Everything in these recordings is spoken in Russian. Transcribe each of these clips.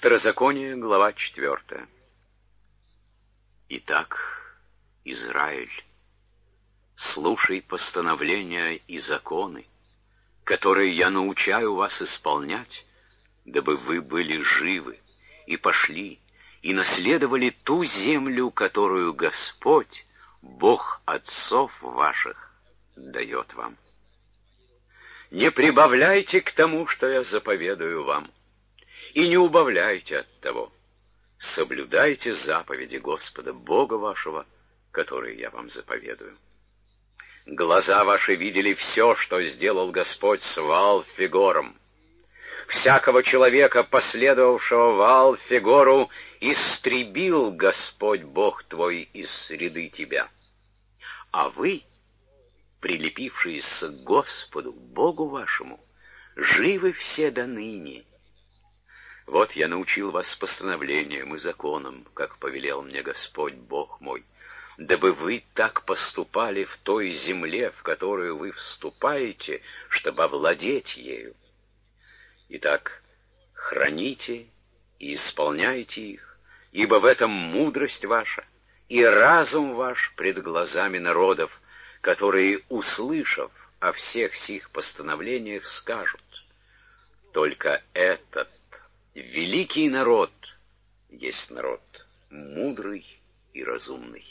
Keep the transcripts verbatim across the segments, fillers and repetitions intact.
Второзаконие, глава четвертая. Итак, Израиль, слушай постановления и законы, которые я научаю вас исполнять, дабы вы были живы и пошли, и наследовали ту землю, которую Господь, Бог отцов ваших, дает вам. Не прибавляйте к тому, что я заповедую вам, и не убавляйте от того. Соблюдайте заповеди Господа, Бога вашего, которые я вам заповедую. Глаза ваши видели все, что сделал Господь с Ваал-Фегором. Всякого человека, последовавшего Ваал-Фегору, истребил Господь Бог твой из среды тебя. А вы, прилепившиеся к Господу, Богу вашему, живы все до ныне. Вот я научил вас постановлениям и законам, как повелел мне Господь Бог мой, дабы вы так поступали в той земле, в которую вы вступаете, чтобы овладеть ею. Итак, храните и исполняйте их, ибо в этом мудрость ваша и разум ваш пред глазами народов, которые, услышав о всех сих постановлениях, скажут: только этот великий народ есть народ мудрый и разумный.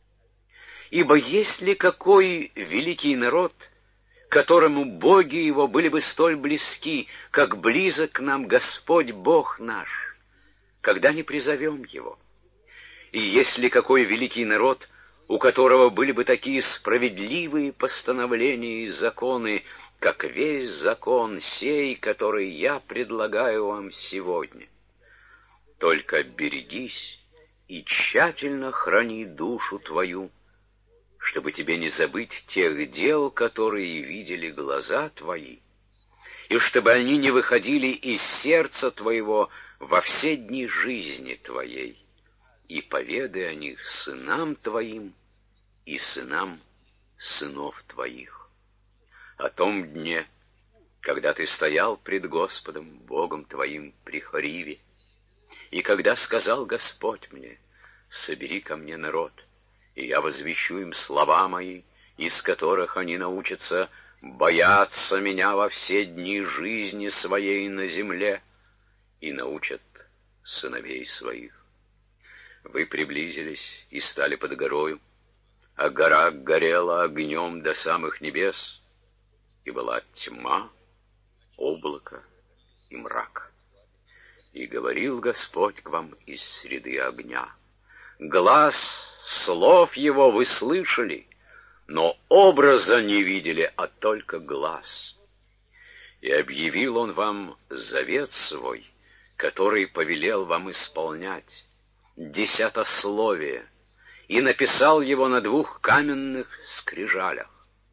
Ибо есть ли какой великий народ, которому боги его были бы столь близки, как близок к нам Господь Бог наш, когда не призовем его? И есть ли какой великий народ, у которого были бы такие справедливые постановления и законы, как весь закон сей, который я предлагаю вам сегодня? Только берегись и тщательно храни душу твою, чтобы тебе не забыть тех дел, которые видели глаза твои, и чтобы они не выходили из сердца твоего во все дни жизни твоей, и поведай о них сынам твоим и сынам сынов твоих. О том дне, когда ты стоял пред Господом, Богом твоим, при Хориве, и когда сказал Господь мне: собери ко мне народ, и я возвещу им слова мои, из которых они научатся бояться меня во все дни жизни своей на земле, и научат сыновей своих. Вы приблизились и стали под горою, а гора горела огнем до самых небес, и была тьма, облако и мрак. И говорил Господь к вам из среды огня. Глас слов его вы слышали, но образа не видели, а только глас. И объявил он вам завет свой, который повелел вам исполнять, десятословие, и написал его на двух каменных скрижалях.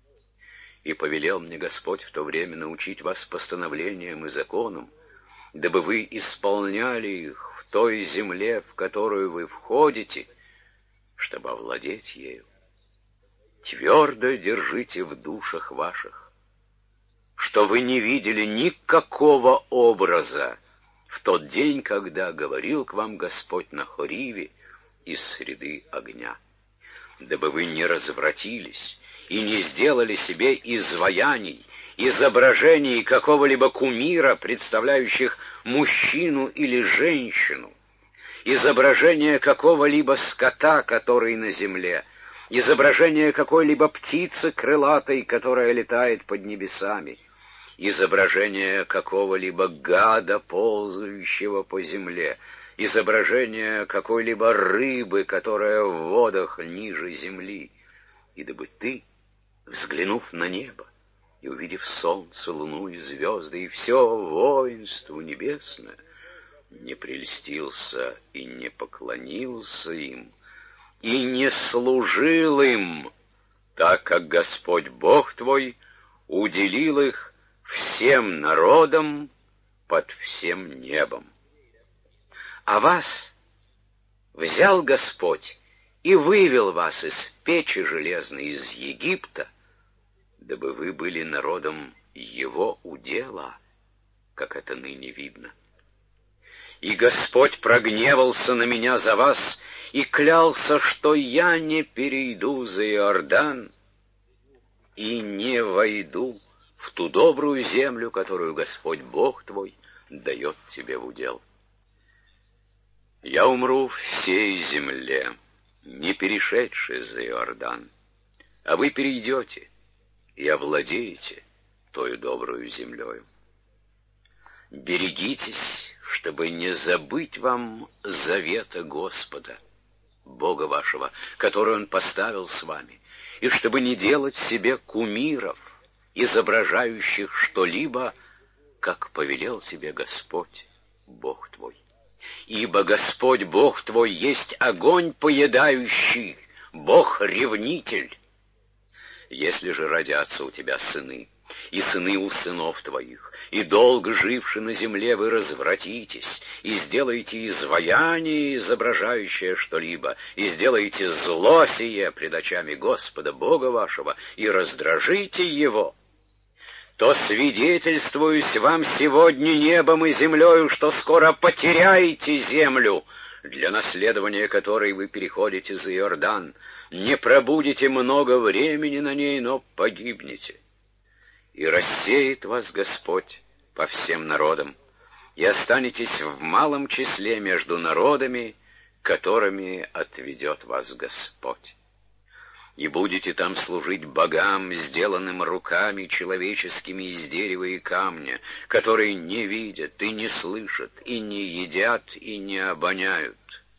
И повелел мне Господь в то время научить вас постановлениям и законам, дабы вы исполняли их в той земле, в которую вы входите, чтобы овладеть ею. Твердо держите в душах ваших, что вы не видели никакого образа в тот день, когда говорил к вам Господь на Хориве из среды огня, дабы вы не развратились и не сделали себе изваяний, изображений какого-либо кумира, представляющих мужчину или женщину, изображение какого-либо скота, который на земле, изображение какой-либо птицы крылатой, которая летает под небесами, изображение какого-либо гада, ползающего по земле, изображение какой-либо рыбы, которая в водах ниже земли, и дабы ты, взглянув на небо и увидев солнце, луну и звезды, и все воинство небесное, не прельстился и не поклонился им, и не служил им, так как Господь Бог твой уделил их всем народам под всем небом. А вас взял Господь и вывел вас из печи железной, из Египта, дабы вы были народом Его удела, как это ныне видно. И Господь прогневался на меня за вас и клялся, что я не перейду за Иордан и не войду в ту добрую землю, которую Господь Бог твой дает тебе в удел. Я умру в всей земле, не перешедший за Иордан, а вы перейдете и овладеете той добрую землею. Берегитесь, чтобы не забыть вам завета Господа, Бога вашего, который Он поставил с вами, и чтобы не делать себе кумиров, изображающих что-либо, как повелел тебе Господь, Бог твой. Ибо Господь Бог твой есть огонь поедающий, Бог-ревнитель. Если же родятся у тебя сыны, и сыны у сынов твоих, и долго живши на земле вы развратитесь, и сделаете изваяние, изображающее что-либо, и сделаете зло сие пред очами Господа Бога вашего, и раздражите его, то свидетельствуюсь вам сегодня небом и землею, что скоро потеряете землю, для наследования которой вы переходите за Иордан, не пробудете много времени на ней, но погибнете. И рассеет вас Господь по всем народам, и останетесь в малом числе между народами, которыми отведет вас Господь. И будете там служить богам, сделанным руками человеческими из дерева и камня, которые не видят и не слышат, и не едят, и не обоняют.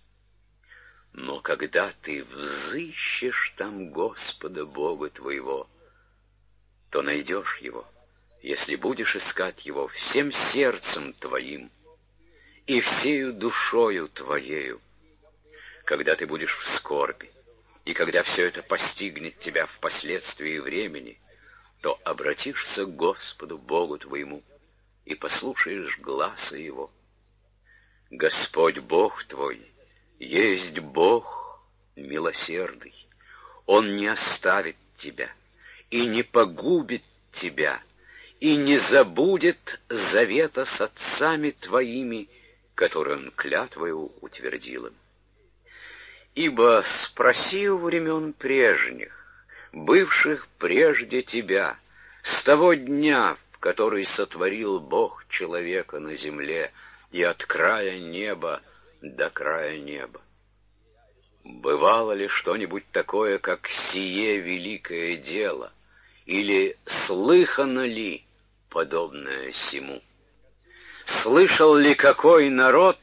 Но когда ты взыщешь там Господа Бога твоего, то найдешь Его, если будешь искать Его всем сердцем твоим и всею душою твоею. Когда ты будешь в скорби, и когда все это постигнет тебя впоследствии времени, то обратишься к Господу Богу твоему и послушаешь гласа Его. Господь Бог твой есть Бог милосердный. Он не оставит тебя и не погубит тебя, и не забудет завета с отцами твоими, который Он клятвою утвердил им. Ибо спроси у времен прежних, бывших прежде тебя, с того дня, в который сотворил Бог человека на земле, и от края неба до края неба. Бывало ли что-нибудь такое, как сие великое дело, или слыхано ли подобное сему? Слышал ли какой народ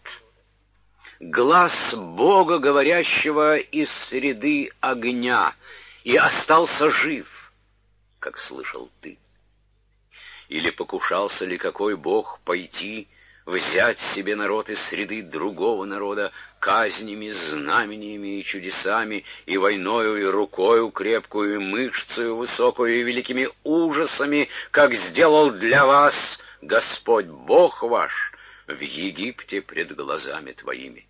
глас Бога, говорящего из среды огня, и остался жив, как слышал ты? Или покушался ли какой Бог пойти, взять себе народ из среды другого народа казнями, знамениями и чудесами, и войною, и рукою крепкую, и мышцею высокую, и великими ужасами, как сделал для вас Господь Бог ваш в Египте пред глазами твоими?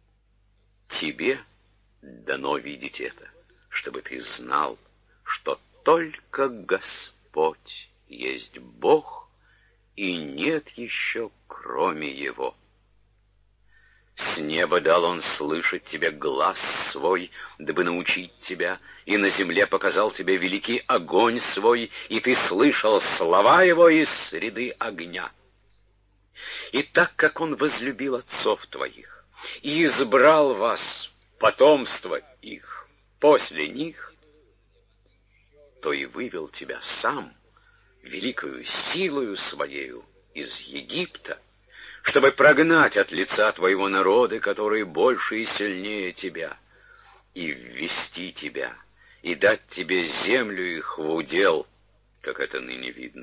Тебе дано видеть это, чтобы ты знал, что только Господь есть Бог, и нет еще кроме Его. С неба дал Он слышать тебе глас свой, дабы научить тебя, и на земле показал тебе великий огонь свой, и ты слышал слова Его из среды огня. И так как Он возлюбил отцов твоих и избрал вас, потомство их, после них, то и вывел тебя сам великою силою своею из Египта, чтобы прогнать от лица твоего народа, которые больше и сильнее тебя, и ввести тебя, и дать тебе землю их в удел, как это ныне видно.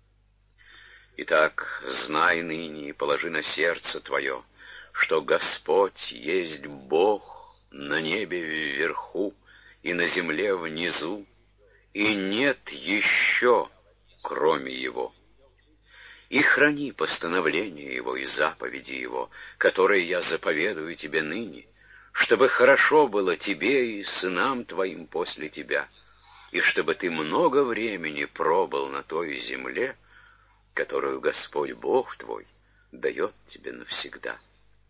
Итак, знай ныне и положи на сердце твое, что Господь есть Бог на небе вверху и на земле внизу, и нет еще кроме Его. И храни постановления Его и заповеди Его, которые я заповедую тебе ныне, чтобы хорошо было тебе и сынам твоим после тебя, и чтобы ты много времени пробыл на той земле, которую Господь Бог твой дает тебе навсегда.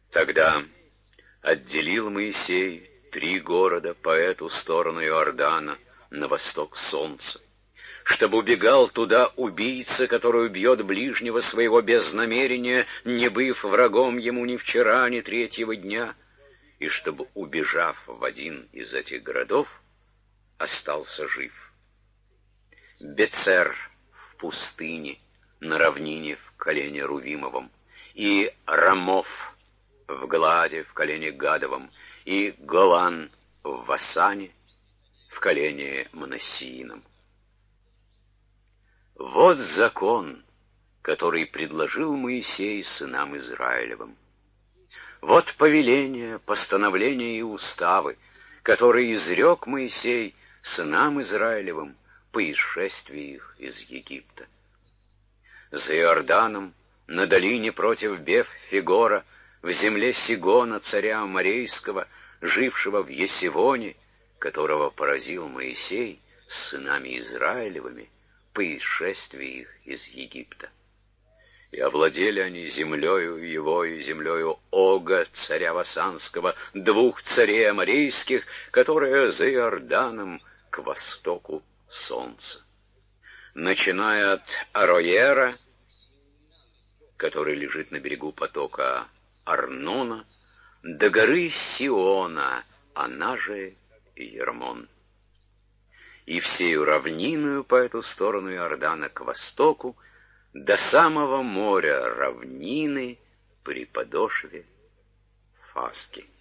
Тогда отделил Моисей три города по эту сторону Иордана, на восток солнца, чтобы убегал туда убийца, который убьет ближнего своего без намерения, не быв врагом ему ни вчера, ни третьего дня, и чтобы, убежав в один из этих городов, остался жив. Бецер в пустыне, на равнине в колене Рувимовом, и Рамов в Галааде в колене Гадовом, и Голан в Васане в колене Манассиином. Вот закон, который предложил Моисей сынам Израилевым. Вот повеления, постановления и уставы, которые изрек Моисей сынам Израилевым по исшествии их из Египта. За Иорданом, на долине против Беф-Фигора, в земле Сигона, царя Аморейского, жившего в Есивоне, которого поразил Моисей с сынами Израилевыми по исшествии их из Египта. И овладели они землею его и землею Ога, царя Васанского, двух царей аморейских, которые за Иорданом к востоку солнца. Начиная от Ароера, который лежит на берегу потока Арнона, до горы Сиона, она же Ермон. И всею равниною по эту сторону Иордана к востоку, до самого моря равнины при подошве Фаски.